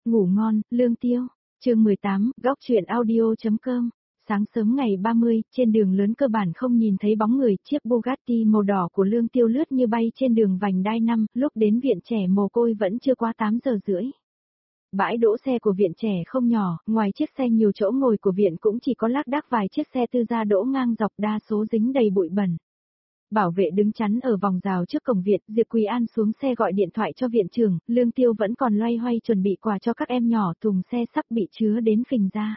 Ngủ ngon, Lương Tiêu. Chương 18, góc truyện audio.com. Sáng sớm ngày 30, trên đường lớn cơ bản không nhìn thấy bóng người, chiếc Bugatti màu đỏ của Lương Tiêu lướt như bay trên đường vành đai 5, lúc đến viện trẻ mồ côi vẫn chưa qua 8 giờ rưỡi. Bãi đỗ xe của viện trẻ không nhỏ, ngoài chiếc xe nhiều chỗ ngồi của viện cũng chỉ có lác đác vài chiếc xe tư gia đỗ ngang dọc, đa số dính đầy bụi bẩn. Bảo vệ đứng chắn ở vòng rào trước cổng viện, Diệp Quý An xuống xe gọi điện thoại cho viện trưởng, Lương Tiêu vẫn còn loay hoay chuẩn bị quà cho các em nhỏ, thùng xe sắp bị chứa đến phình ra.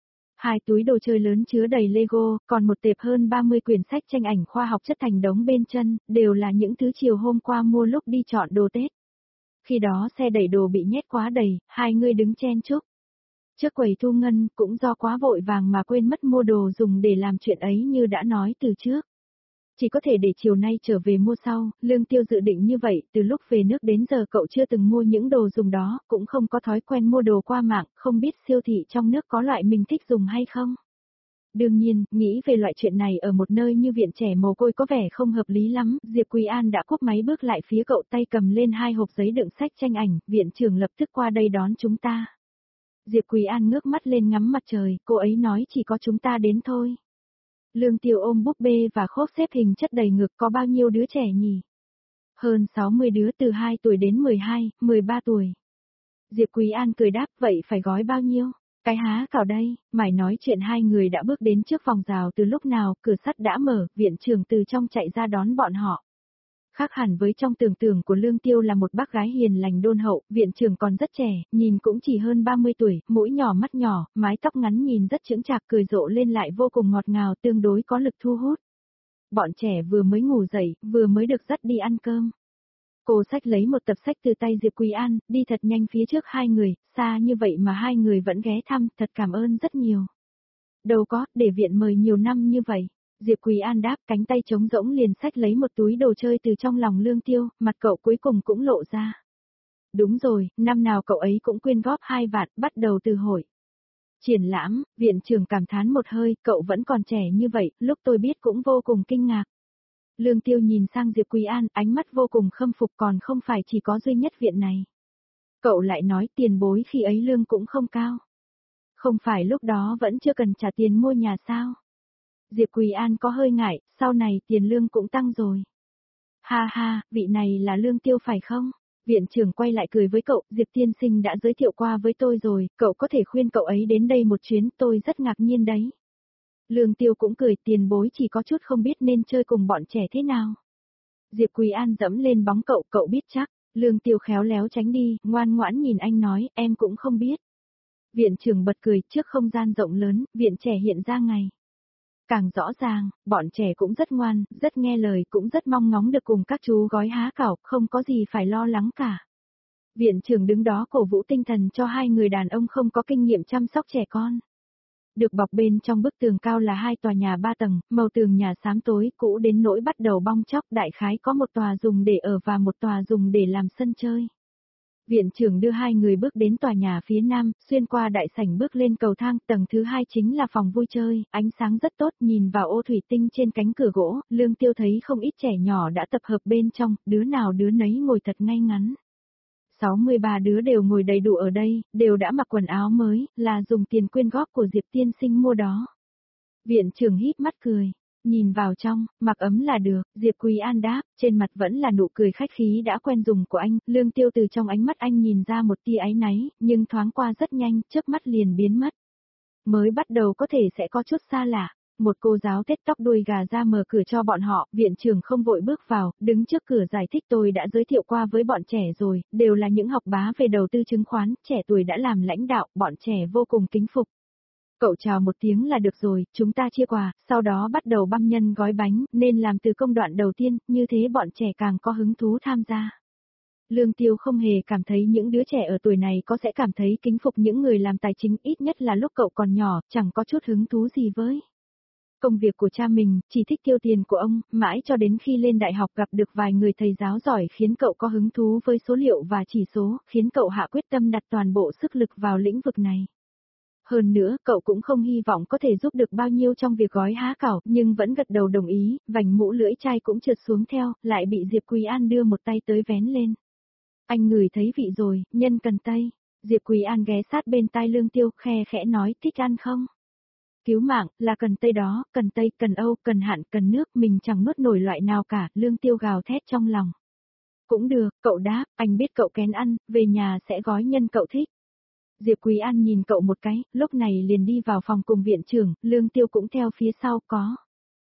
2 túi đồ chơi lớn chứa đầy Lego, còn một tệp hơn 30 quyển sách tranh ảnh khoa học chất thành đống bên chân, đều là những thứ chiều hôm qua mua lúc đi chọn đồ Tết. Khi đó xe đẩy đồ bị nhét quá đầy, hai người đứng chen chúc trước quầy thu ngân, cũng do quá vội vàng mà quên mất mua đồ dùng để làm chuyện ấy như đã nói từ trước. Chỉ có thể để chiều nay trở về mua sau, Lương Tiêu dự định như vậy, từ lúc về nước đến giờ cậu chưa từng mua những đồ dùng đó, cũng không có thói quen mua đồ qua mạng, không biết siêu thị trong nước có loại mình thích dùng hay không. Đương nhiên, nghĩ về loại chuyện này ở một nơi như viện trẻ mồ côi có vẻ không hợp lý lắm, Diệp Quý An đã cúp máy bước lại phía cậu, tay cầm lên 2 hộp giấy đựng sách tranh ảnh, viện trưởng lập tức qua đây đón chúng ta. Diệp Quý An ngước mắt lên ngắm mặt trời, cô ấy nói chỉ có chúng ta đến thôi. Lương Tiêu ôm búp bê và khốp xếp hình chất đầy ngực, có bao nhiêu đứa trẻ nhỉ? Hơn 60 đứa từ 2 tuổi đến 12, 13 tuổi. Diệp Quý An cười đáp, vậy phải gói bao nhiêu? Cái há cảo đây, mải nói chuyện hai người đã bước đến trước vòng rào từ lúc nào, cửa sắt đã mở, viện trưởng từ trong chạy ra đón bọn họ. Khác hẳn với trong tưởng tượng của Lương Tiêu là một bác gái hiền lành đôn hậu, viện trưởng còn rất trẻ, nhìn cũng chỉ hơn 30 tuổi, mũi nhỏ mắt nhỏ, mái tóc ngắn nhìn rất chững chạc, cười rộ lên lại vô cùng ngọt ngào, tương đối có lực thu hút. Bọn trẻ vừa mới ngủ dậy, vừa mới được dắt đi ăn cơm. Cô xách lấy một tập sách từ tay Diệp Quý An, đi thật nhanh phía trước hai người, xa như vậy mà hai người vẫn ghé thăm, thật cảm ơn rất nhiều. Đâu có, để viện mời nhiều năm như vậy. Diệp Quý An đáp, cánh tay trống rỗng liền xách lấy một túi đồ chơi từ trong lòng Lương Tiêu, mặt cậu cuối cùng cũng lộ ra. Đúng rồi, năm nào cậu ấy cũng quyên góp 2 vạn, bắt đầu từ hội triển lãm, viện trưởng cảm thán một hơi, cậu vẫn còn trẻ như vậy, lúc tôi biết cũng vô cùng kinh ngạc. Lương Tiêu nhìn sang Diệp Quý An, ánh mắt vô cùng khâm phục, còn không phải chỉ có duy nhất viện này. Cậu lại nói tiền bối khi ấy lương cũng không cao. Không phải lúc đó vẫn chưa cần trả tiền mua nhà sao? Diệp Quý An có hơi ngại, sau này tiền lương cũng tăng rồi. Ha ha, vị này là Lương Tiêu phải không? Viện trưởng quay lại cười với cậu, Diệp tiên sinh đã giới thiệu qua với tôi rồi, cậu có thể khuyên cậu ấy đến đây một chuyến, tôi rất ngạc nhiên đấy. Lương Tiêu cũng cười, tiền bối chỉ có chút không biết nên chơi cùng bọn trẻ thế nào. Diệp Quý An dẫm lên bóng cậu, cậu biết chắc. Lương Tiêu khéo léo tránh đi, ngoan ngoãn nhìn anh nói, em cũng không biết. Viện trưởng bật cười, trước không gian rộng lớn, viện trẻ hiện ra ngày càng rõ ràng, bọn trẻ cũng rất ngoan, rất nghe lời, cũng rất mong ngóng được cùng các chú gói há cảo, không có gì phải lo lắng cả. Viện trưởng đứng đó cổ vũ tinh thần cho hai người đàn ông không có kinh nghiệm chăm sóc trẻ con. Được bọc bên trong bức tường cao là 2 tòa nhà 3 tầng, màu tường nhà xám tối, cũ đến nỗi bắt đầu bong chóc, đại khái có một tòa dùng để ở và một tòa dùng để làm sân chơi. Viện trưởng đưa hai người bước đến tòa nhà phía nam, xuyên qua đại sảnh bước lên cầu thang, tầng thứ 2 chính là phòng vui chơi, ánh sáng rất tốt, nhìn vào ô thủy tinh trên cánh cửa gỗ, Lương Tiêu thấy không ít trẻ nhỏ đã tập hợp bên trong, đứa nào đứa nấy ngồi thật ngay ngắn. 63 đứa đều ngồi đầy đủ ở đây, đều đã mặc quần áo mới, là dùng tiền quyên góp của Diệp tiên sinh mua đó. Viện trưởng híp mắt cười. Nhìn vào trong, mặc ấm là được, Diệp Quý An đáp, trên mặt vẫn là nụ cười khách khí đã quen dùng của anh, Lương Tiêu từ trong ánh mắt anh nhìn ra một tia áy náy, nhưng thoáng qua rất nhanh, chớp mắt liền biến mất. Mới bắt đầu có thể sẽ có chút xa lạ, một cô giáo tết tóc đuôi gà ra mở cửa cho bọn họ, viện trưởng không vội bước vào, đứng trước cửa giải thích tôi đã giới thiệu qua với bọn trẻ rồi, đều là những học bá về đầu tư chứng khoán, trẻ tuổi đã làm lãnh đạo, bọn trẻ vô cùng kính phục. Cậu chào một tiếng là được rồi, chúng ta chia quà, sau đó bắt đầu băm nhân gói bánh, nên làm từ công đoạn đầu tiên, như thế bọn trẻ càng có hứng thú tham gia. Lương Tiêu không hề cảm thấy những đứa trẻ ở tuổi này có sẽ cảm thấy kính phục những người làm tài chính, ít nhất là lúc cậu còn nhỏ, chẳng có chút hứng thú gì với công việc của cha mình, chỉ thích tiêu tiền của ông, mãi cho đến khi lên đại học gặp được vài người thầy giáo giỏi khiến cậu có hứng thú với số liệu và chỉ số, khiến cậu hạ quyết tâm đặt toàn bộ sức lực vào lĩnh vực này. Hơn nữa, cậu cũng không hy vọng có thể giúp được bao nhiêu trong việc gói há cảo, nhưng vẫn gật đầu đồng ý, vành mũ lưỡi chai cũng trượt xuống theo, lại bị Diệp Quý An đưa một tay tới vén lên. Anh ngửi thấy vị rồi, nhân cần tây. Diệp Quý An ghé sát bên tai Lương Tiêu, khe khẽ nói, thích ăn không? Cứu mạng, là cần tây đó, cần tây, cần âu, cần hạn, cần nước, mình chẳng nuốt nổi loại nào cả, Lương Tiêu gào thét trong lòng. Cũng được, cậu đáp, anh biết cậu kén ăn, về nhà sẽ gói nhân cậu thích. Diệp Quý An nhìn cậu một cái, lúc này liền đi vào phòng cùng viện trưởng, Lương Tiêu cũng theo phía sau có.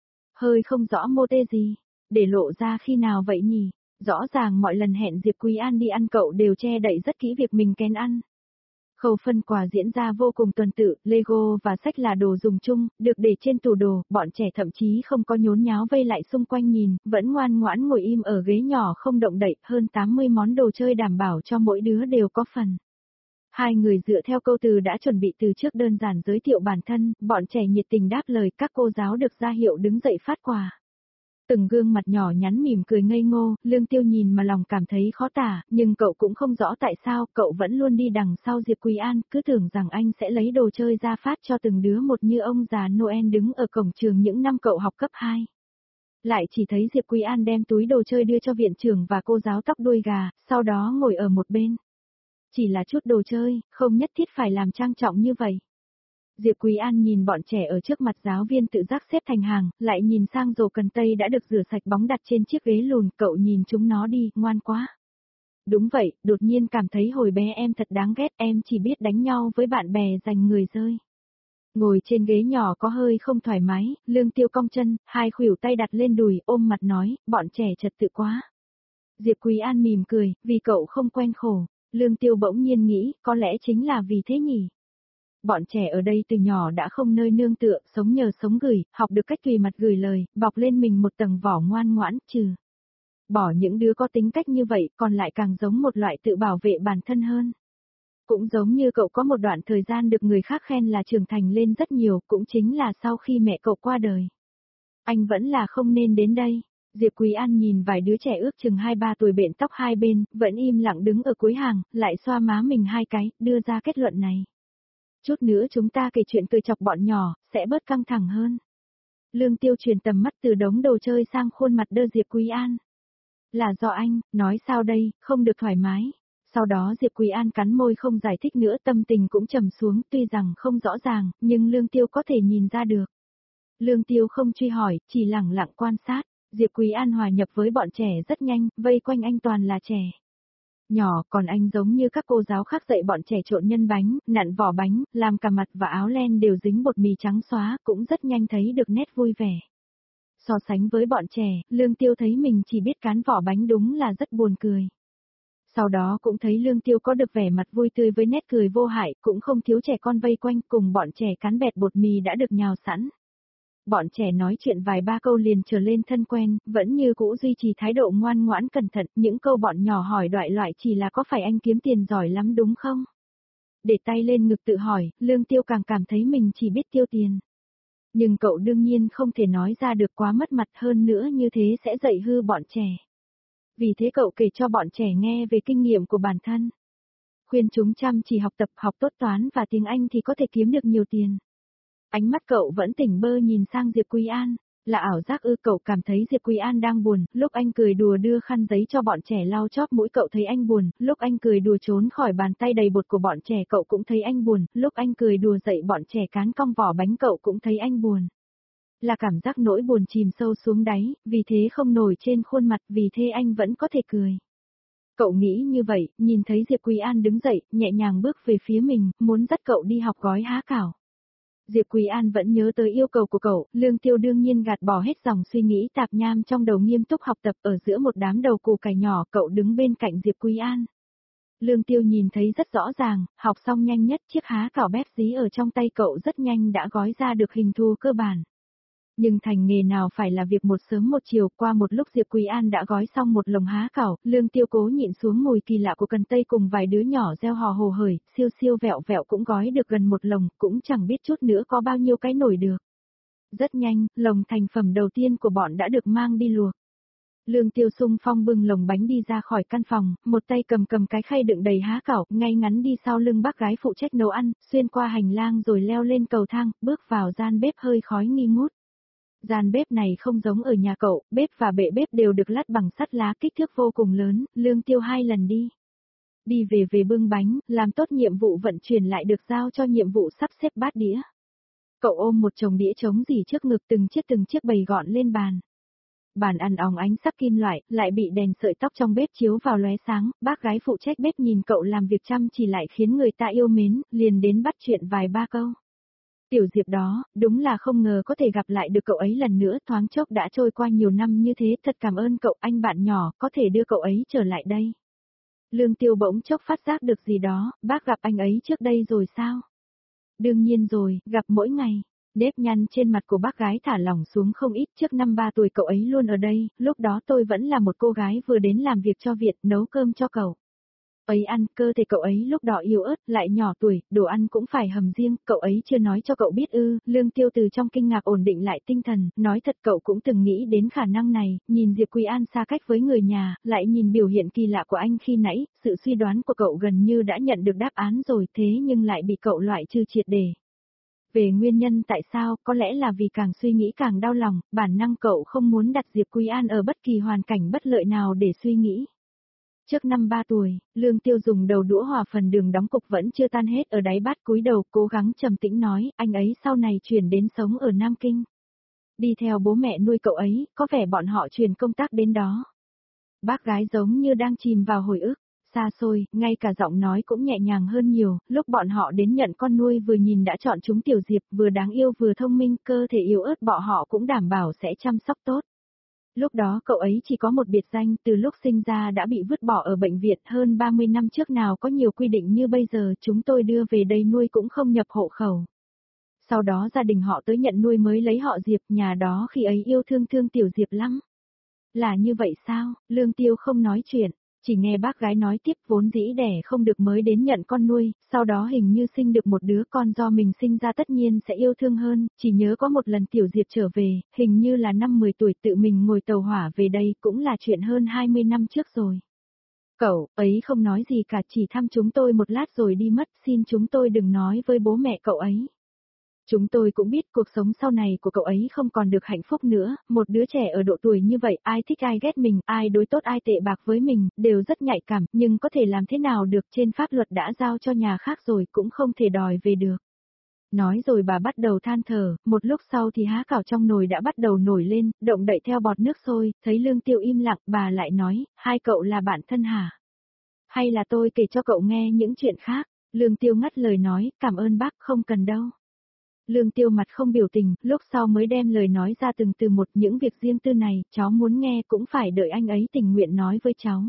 Hơi không rõ mô tê gì, để lộ ra khi nào vậy nhỉ? Rõ ràng mọi lần hẹn Diệp Quý An đi ăn cậu đều che đậy rất kỹ việc mình kén ăn. Khâu phân quà diễn ra vô cùng tuần tự, Lego và sách là đồ dùng chung, được để trên tủ đồ, bọn trẻ thậm chí không có nhốn nháo vây lại xung quanh nhìn, vẫn ngoan ngoãn ngồi im ở ghế nhỏ không động đậy, hơn 80 món đồ chơi đảm bảo cho mỗi đứa đều có phần. Hai người dựa theo câu từ đã chuẩn bị từ trước đơn giản giới thiệu bản thân, bọn trẻ nhiệt tình đáp lời, các cô giáo được ra hiệu đứng dậy phát quà. Từng gương mặt nhỏ nhắn mỉm cười ngây ngô, Lương Tiêu nhìn mà lòng cảm thấy khó tả, nhưng cậu cũng không rõ tại sao, cậu vẫn luôn đi đằng sau Diệp Quý An, cứ tưởng rằng anh sẽ lấy đồ chơi ra phát cho từng đứa một như ông già Noel đứng ở cổng trường những năm cậu học cấp 2. Lại chỉ thấy Diệp Quý An đem túi đồ chơi đưa cho viện trưởng và cô giáo tóc đuôi gà, sau đó ngồi ở một bên. Chỉ là chút đồ chơi, không nhất thiết phải làm trang trọng như vậy. Diệp Quý An nhìn bọn trẻ ở trước mặt giáo viên tự giác xếp thành hàng, lại nhìn sang rổ cần tây đã được rửa sạch bóng đặt trên chiếc ghế lùn, cậu nhìn chúng nó đi, ngoan quá. Đúng vậy, đột nhiên cảm thấy hồi bé em thật đáng ghét, em chỉ biết đánh nhau với bạn bè giành người rơi. Ngồi trên ghế nhỏ có hơi không thoải mái, Lương Tiêu cong chân, hai khuỷu tay đặt lên đùi, ôm mặt nói, bọn trẻ trật tự quá. Diệp Quý An mỉm cười, vì cậu không quen khổ. Lương Tiêu bỗng nhiên nghĩ, có lẽ chính là vì thế nhỉ. Bọn trẻ ở đây từ nhỏ đã không nơi nương tựa, sống nhờ sống gửi, học được cách tùy mặt gửi lời, bọc lên mình một tầng vỏ ngoan ngoãn, trừ. Bỏ những đứa có tính cách như vậy, còn lại càng giống một loại tự bảo vệ bản thân hơn. Cũng giống như cậu có một đoạn thời gian được người khác khen là trưởng thành lên rất nhiều, cũng chính là sau khi mẹ cậu qua đời. Anh vẫn là không nên đến đây. Diệp Quý An nhìn vài đứa trẻ ước chừng 2-3 tuổi bện tóc hai bên, vẫn im lặng đứng ở cuối hàng, lại xoa má mình hai cái, đưa ra kết luận này. Chút nữa chúng ta kể chuyện cười chọc bọn nhỏ, sẽ bớt căng thẳng hơn. Lương Tiêu truyền tầm mắt từ đống đồ chơi sang khuôn mặt đơ Diệp Quý An. Là do anh, nói sao đây, không được thoải mái. Sau đó Diệp Quý An cắn môi không giải thích nữa, tâm tình cũng trầm xuống, tuy rằng không rõ ràng, nhưng Lương Tiêu có thể nhìn ra được. Lương Tiêu không truy hỏi, chỉ lẳng lặng quan sát. Diệp Quý An hòa nhập với bọn trẻ rất nhanh, vây quanh anh toàn là trẻ. Nhỏ, còn anh giống như các cô giáo khác dạy bọn trẻ trộn nhân bánh, nặn vỏ bánh, làm cả mặt và áo len đều dính bột mì trắng xóa, cũng rất nhanh thấy được nét vui vẻ. So sánh với bọn trẻ, Lương Tiêu thấy mình chỉ biết cán vỏ bánh đúng là rất buồn cười. Sau đó cũng thấy Lương Tiêu có được vẻ mặt vui tươi với nét cười vô hại, cũng không thiếu trẻ con vây quanh cùng bọn trẻ cán bẹt bột mì đã được nhào sẵn. Bọn trẻ nói chuyện vài ba câu liền trở lên thân quen, vẫn như cũ duy trì thái độ ngoan ngoãn cẩn thận, những câu bọn nhỏ hỏi đoại loại chỉ là có phải anh kiếm tiền giỏi lắm đúng không? Để tay lên ngực tự hỏi, Lương Tiêu càng cảm thấy mình chỉ biết tiêu tiền. Nhưng cậu đương nhiên không thể nói ra được quá mất mặt, hơn nữa như thế sẽ dạy hư bọn trẻ. Vì thế cậu kể cho bọn trẻ nghe về kinh nghiệm của bản thân. Khuyên chúng chăm chỉ học tập, học tốt toán và tiếng Anh thì có thể kiếm được nhiều tiền. Ánh mắt cậu vẫn tỉnh bơ nhìn sang Diệp Quý An, là ảo giác ư? Cậu cảm thấy Diệp Quý An đang buồn, lúc anh cười đùa đưa khăn giấy cho bọn trẻ lau chóp mũi cậu thấy anh buồn, lúc anh cười đùa trốn khỏi bàn tay đầy bột của bọn trẻ cậu cũng thấy anh buồn, lúc anh cười đùa dạy bọn trẻ cán cong vỏ bánh cậu cũng thấy anh buồn. Là cảm giác nỗi buồn chìm sâu xuống đáy, vì thế không nổi trên khuôn mặt, vì thế anh vẫn có thể cười. Cậu nghĩ như vậy, nhìn thấy Diệp Quý An đứng dậy, nhẹ nhàng bước về phía mình, muốn dắt cậu đi học gói há cảo. Diệp Quý An vẫn nhớ tới yêu cầu của cậu, Lương Tiêu đương nhiên gạt bỏ hết dòng suy nghĩ tạp nham trong đầu, nghiêm túc học tập. Ở giữa một đám đầu củ cải nhỏ, cậu đứng bên cạnh Diệp Quý An. Lương Tiêu nhìn thấy rất rõ ràng, học xong nhanh nhất, chiếc há cảo bép dí ở trong tay cậu rất nhanh đã gói ra được hình thù cơ bản. Nhưng thành nghề nào phải là việc một sớm một chiều, qua một lúc Diệp Quý An đã gói xong một lồng há cảo, Lương Tiêu cố nhịn xuống mùi kỳ lạ của cần tây cùng vài đứa nhỏ reo hò hồ hởi, siêu siêu vẹo vẹo cũng gói được gần một lồng, cũng chẳng biết chút nữa có bao nhiêu cái nổi được. Rất nhanh, lồng thành phẩm đầu tiên của bọn đã được mang đi luộc. Lương Tiêu xung phong bưng lồng bánh đi ra khỏi căn phòng, một tay cầm cái khay đựng đầy há cảo, ngay ngắn đi sau lưng bác gái phụ trách nấu ăn, xuyên qua hành lang rồi leo lên cầu thang, bước vào gian bếp hơi khói nghi ngút. Gian bếp này không giống ở nhà cậu, bếp và bệ bếp đều được lát bằng sắt lá, kích thước vô cùng lớn, Lương Tiêu 2 lần đi. Đi về bưng bánh, làm tốt nhiệm vụ vận chuyển lại được giao cho nhiệm vụ sắp xếp bát đĩa. Cậu ôm một chồng đĩa trống dì trước ngực từng chiếc bày gọn lên bàn. Bàn ăn óng ánh sắc kim loại, lại bị đèn sợi tóc trong bếp chiếu vào lóe sáng, bác gái phụ trách bếp nhìn cậu làm việc chăm chỉ lại khiến người ta yêu mến, liền đến bắt chuyện vài ba câu. Tiểu Diệp đó, đúng là không ngờ có thể gặp lại được cậu ấy lần nữa, thoáng chốc đã trôi qua nhiều năm như thế, thật cảm ơn cậu anh bạn nhỏ, có thể đưa cậu ấy trở lại đây. Lương Tiêu bỗng chốc phát giác được gì đó, bác gặp anh ấy trước đây rồi sao? Đương nhiên rồi, gặp mỗi ngày. Nếp nhăn trên mặt của bác gái thả lỏng xuống không ít, trước năm 3 tuổi cậu ấy luôn ở đây, lúc đó tôi vẫn là một cô gái vừa đến làm việc cho Việt, nấu cơm cho cậu. Ấy ăn, cơ thể cậu ấy lúc đó yếu ớt, lại nhỏ tuổi, đồ ăn cũng phải hầm riêng, cậu ấy chưa nói cho cậu biết ư. Lương Tiêu từ trong kinh ngạc ổn định lại tinh thần, nói thật cậu cũng từng nghĩ đến khả năng này, nhìn Diệp Quý An xa cách với người nhà, lại nhìn biểu hiện kỳ lạ của anh khi nãy, sự suy đoán của cậu gần như đã nhận được đáp án rồi, thế nhưng lại bị cậu loại trừ triệt để. Về nguyên nhân tại sao, có lẽ là vì càng suy nghĩ càng đau lòng, bản năng cậu không muốn đặt Diệp Quý An ở bất kỳ hoàn cảnh bất lợi nào để suy nghĩ. Trước năm 3 tuổi, Lương Tiêu dùng đầu đũa hòa phần đường đóng cục vẫn chưa tan hết ở đáy bát, cúi đầu cố gắng trầm tĩnh nói, anh ấy sau này chuyển đến sống ở Nam Kinh. Đi theo bố mẹ nuôi cậu ấy, có vẻ bọn họ chuyển công tác đến đó. Bác gái giống như đang chìm vào hồi ức, xa xôi, ngay cả giọng nói cũng nhẹ nhàng hơn nhiều, lúc bọn họ đến nhận con nuôi vừa nhìn đã chọn chúng Tiểu Diệp vừa đáng yêu vừa thông minh, cơ thể yếu ớt bọn họ cũng đảm bảo sẽ chăm sóc tốt. Lúc đó cậu ấy chỉ có một biệt danh, từ lúc sinh ra đã bị vứt bỏ ở bệnh viện, hơn 30 năm trước nào có nhiều quy định như bây giờ, chúng tôi đưa về đây nuôi cũng không nhập hộ khẩu. Sau đó gia đình họ tới nhận nuôi mới lấy họ Diệp, nhà đó khi ấy yêu thương Tiểu Diệp lắm. Là như vậy sao? Lương Tiêu không nói chuyện, chỉ nghe bác gái nói tiếp, vốn dĩ đẻ không được mới đến nhận con nuôi, sau đó hình như sinh được một đứa con do mình sinh ra tất nhiên sẽ yêu thương hơn, chỉ nhớ có một lần Tiểu Diệp trở về, hình như là năm 10 tuổi tự mình ngồi tàu hỏa về đây, cũng là chuyện hơn 20 năm trước rồi. Cậu ấy không nói gì cả, chỉ thăm chúng tôi một lát rồi đi mất, xin chúng tôi đừng nói với bố mẹ cậu ấy. Chúng tôi cũng biết cuộc sống sau này của cậu ấy không còn được hạnh phúc nữa, một đứa trẻ ở độ tuổi như vậy, ai thích ai ghét mình, ai đối tốt ai tệ bạc với mình, đều rất nhạy cảm, nhưng có thể làm thế nào được, trên pháp luật đã giao cho nhà khác rồi, cũng không thể đòi về được. Nói rồi bà bắt đầu than thở, một lúc sau thì há cảo trong nồi đã bắt đầu nổi lên, động đậy theo bọt nước sôi, thấy Lương Tiêu im lặng, bà lại nói, hai cậu là bạn thân hả? Hay là tôi kể cho cậu nghe những chuyện khác? Lương Tiêu ngắt lời nói, cảm ơn bác, không cần đâu. Lương Tiêu mặt không biểu tình, lúc sau mới đem lời nói ra từng từ một, những việc riêng tư này, cháu muốn nghe cũng phải đợi anh ấy tình nguyện nói với cháu.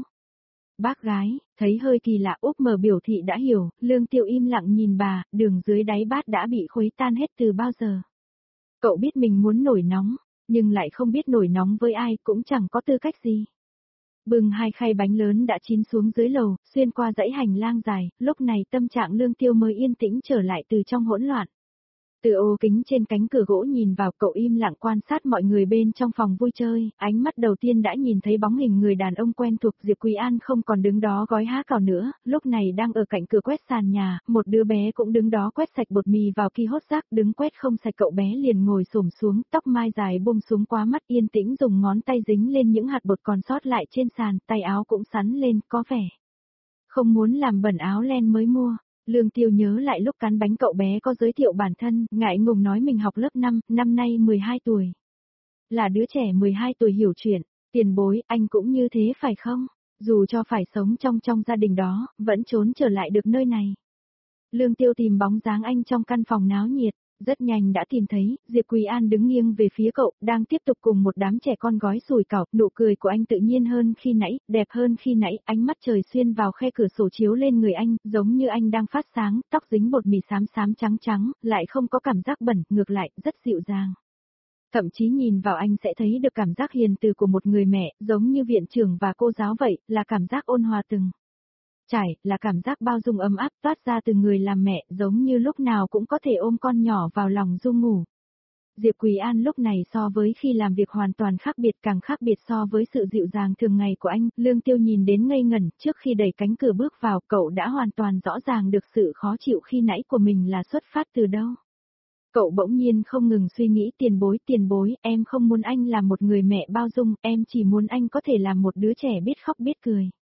Bác gái, thấy hơi kỳ lạ, úp mở biểu thị đã hiểu, Lương Tiêu im lặng nhìn bà, đường dưới đáy bát đã bị khuấy tan hết từ bao giờ. Cậu biết mình muốn nổi nóng, nhưng lại không biết nổi nóng với ai, cũng chẳng có tư cách gì. Bưng hai khay bánh lớn đã chín xuống dưới lầu, xuyên qua dãy hành lang dài, lúc này tâm trạng Lương Tiêu mới yên tĩnh trở lại từ trong hỗn loạn. Từ ô kính trên cánh cửa gỗ nhìn vào, cậu im lặng quan sát mọi người bên trong phòng vui chơi, ánh mắt đầu tiên đã nhìn thấy bóng hình người đàn ông quen thuộc. Diệp Quý An không còn đứng đó gói há cảo nữa, lúc này đang ở cạnh cửa quét sàn nhà, một đứa bé cũng đứng đó quét sạch bột mì vào ki hốt rác, đứng quét không sạch cậu bé liền ngồi xổm xuống, tóc mai dài buông xuống quá mắt, yên tĩnh dùng ngón tay dính lên những hạt bột còn sót lại trên sàn, tay áo cũng sắn lên, có vẻ không muốn làm bẩn áo len mới mua. Lương Tiêu nhớ lại lúc cắn bánh cậu bé có giới thiệu bản thân, ngại ngùng nói mình học lớp 5, năm nay 12 tuổi. Là đứa trẻ 12 tuổi hiểu chuyện, tiền bối, anh cũng như thế phải không? Dù cho phải sống trong gia đình đó, vẫn trốn trở lại được nơi này. Lương Tiêu tìm bóng dáng anh trong căn phòng náo nhiệt, rất nhanh đã tìm thấy, Diệp Quý An đứng nghiêng về phía cậu, đang tiếp tục cùng một đám trẻ con gói sủi cảo, nụ cười của anh tự nhiên hơn khi nãy, đẹp hơn khi nãy, ánh mắt trời xuyên vào khe cửa sổ chiếu lên người anh, giống như anh đang phát sáng, tóc dính bột mì xám xám trắng trắng, lại không có cảm giác bẩn, ngược lại, rất dịu dàng. Thậm chí nhìn vào anh sẽ thấy được cảm giác hiền từ của một người mẹ, giống như viện trưởng và cô giáo vậy, là cảm giác ôn hòa từng trải, là cảm giác bao dung ấm áp toát ra từ người làm mẹ, giống như lúc nào cũng có thể ôm con nhỏ vào lòng ru ngủ. Diệp Quý An lúc này so với khi làm việc hoàn toàn khác biệt, càng khác biệt so với sự dịu dàng thường ngày của anh. Lương Tiêu nhìn đến ngây ngẩn, trước khi đẩy cánh cửa bước vào, cậu đã hoàn toàn rõ ràng được sự khó chịu khi nãy của mình là xuất phát từ đâu. Cậu bỗng nhiên không ngừng suy nghĩ, tiền bối, em không muốn anh là một người mẹ bao dung, em chỉ muốn anh có thể làm một đứa trẻ biết khóc biết cười.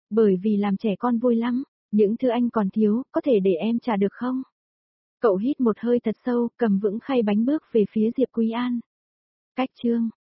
Bởi vì làm trẻ con vui lắm, những thứ anh còn thiếu, có thể để em trả được không? Cậu hít một hơi thật sâu, cầm vững khay bánh bước về phía Diệp Quý An. Cách chương